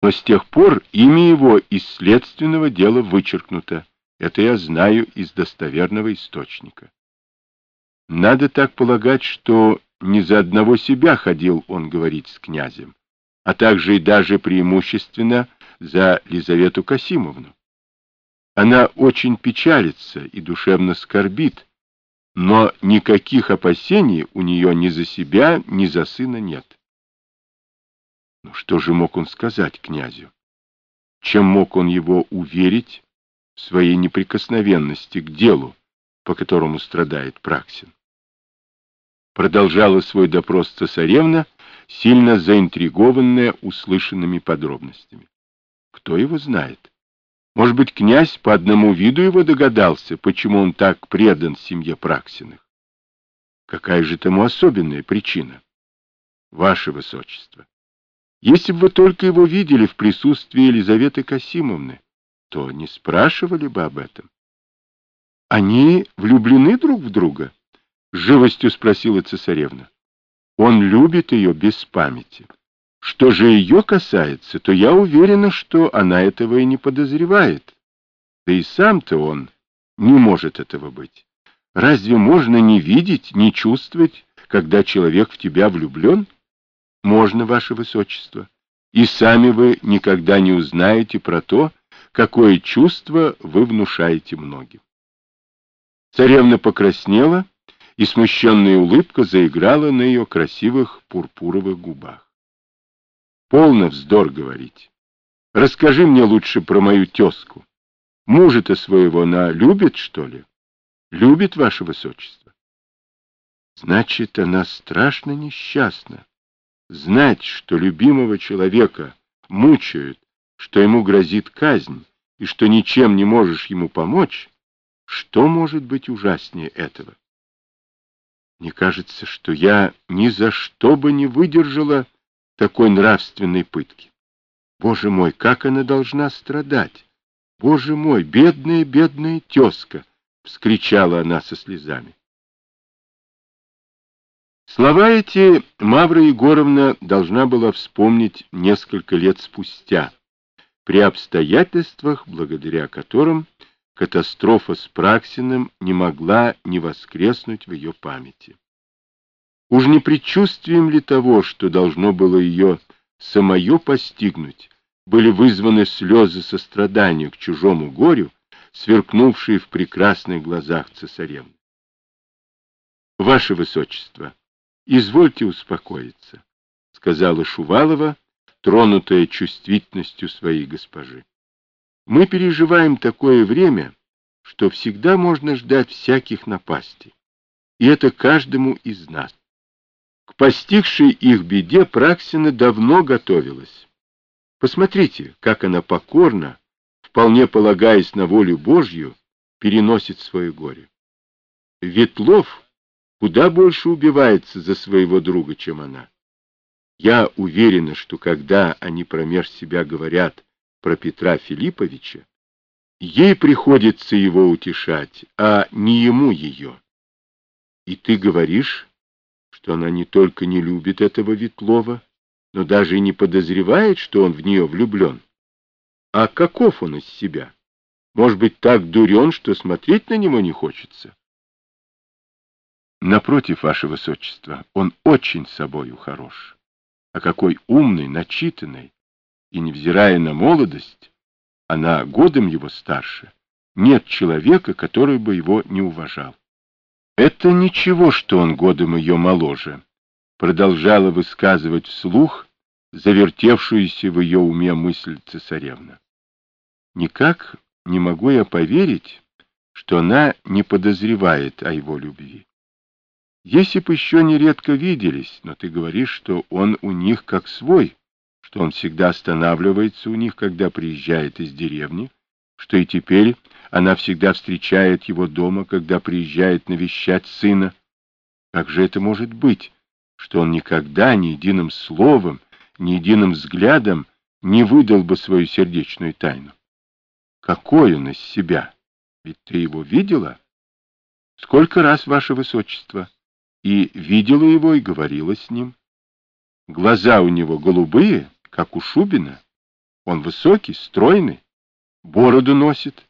но с тех пор имя его из следственного дела вычеркнуто. Это я знаю из достоверного источника. Надо так полагать, что не за одного себя ходил он говорить с князем, а также и даже преимущественно за Лизавету Касимовну. Она очень печалится и душевно скорбит, но никаких опасений у нее ни за себя, ни за сына нет. Ну что же мог он сказать князю? Чем мог он его уверить в своей неприкосновенности к делу, по которому страдает Праксин? Продолжала свой допрос цесаревна, сильно заинтригованная услышанными подробностями. Кто его знает? Может быть, князь по одному виду его догадался, почему он так предан семье Праксиных? Какая же тому особенная причина? Ваше Высочество, если бы вы только его видели в присутствии Елизаветы Касимовны, то не спрашивали бы об этом. Они влюблены друг в друга? — с живостью спросила цесаревна. Он любит ее без памяти. Что же ее касается, то я уверена, что она этого и не подозревает. Да и сам-то он не может этого быть. Разве можно не видеть, не чувствовать, когда человек в тебя влюблен? Можно, Ваше Высочество. И сами вы никогда не узнаете про то, какое чувство вы внушаете многим. Царевна покраснела, и смущенная улыбка заиграла на ее красивых пурпуровых губах. Полно вздор говорить. Расскажи мне лучше про мою тезку. Мужа-то своего она любит, что ли? Любит, Ваше Высочество? Значит, она страшно несчастна. Знать, что любимого человека мучают, что ему грозит казнь, и что ничем не можешь ему помочь, что может быть ужаснее этого? Мне кажется, что я ни за что бы не выдержала такой нравственной пытки. Боже мой, как она должна страдать! Боже мой, бедная, бедная тезка! — вскричала она со слезами. Слова эти Мавра Егоровна должна была вспомнить несколько лет спустя, при обстоятельствах, благодаря которым катастрофа с Праксиным не могла не воскреснуть в ее памяти. Уж не предчувствием ли того, что должно было ее самое постигнуть, были вызваны слезы сострадания к чужому горю, сверкнувшие в прекрасных глазах цесаревны? Ваше Высочество, извольте успокоиться, — сказала Шувалова, тронутая чувствительностью своей госпожи. Мы переживаем такое время, что всегда можно ждать всяких напастей, и это каждому из нас. К постигшей их беде Праксина давно готовилась. Посмотрите, как она покорно, вполне полагаясь на волю Божью, переносит свое горе. Ветлов куда больше убивается за своего друга, чем она. Я уверена, что когда они промеж себя говорят про Петра Филипповича, ей приходится его утешать, а не ему ее. И ты говоришь, что она не только не любит этого Ветлова, но даже и не подозревает, что он в нее влюблен. А каков он из себя? Может быть, так дурен, что смотреть на него не хочется? Напротив, Ваше Высочество, он очень собою хорош. А какой умный, начитанный, и, невзирая на молодость, она годом его старше, нет человека, который бы его не уважал. Это ничего, что он годом ее моложе, продолжала высказывать вслух завертевшуюся в ее уме мысль цесаревна. Никак не могу я поверить, что она не подозревает о его любви. Если б еще нередко виделись, но ты говоришь, что он у них как свой, что он всегда останавливается у них, когда приезжает из деревни, что и теперь она всегда встречает его дома, когда приезжает навещать сына. Как же это может быть, что он никогда ни единым словом, ни единым взглядом не выдал бы свою сердечную тайну? Какой он из себя? Ведь ты его видела? Сколько раз, Ваше Высочество? И видела его, и говорила с ним. Глаза у него голубые, как у Шубина. Он высокий, стройный, бороду носит.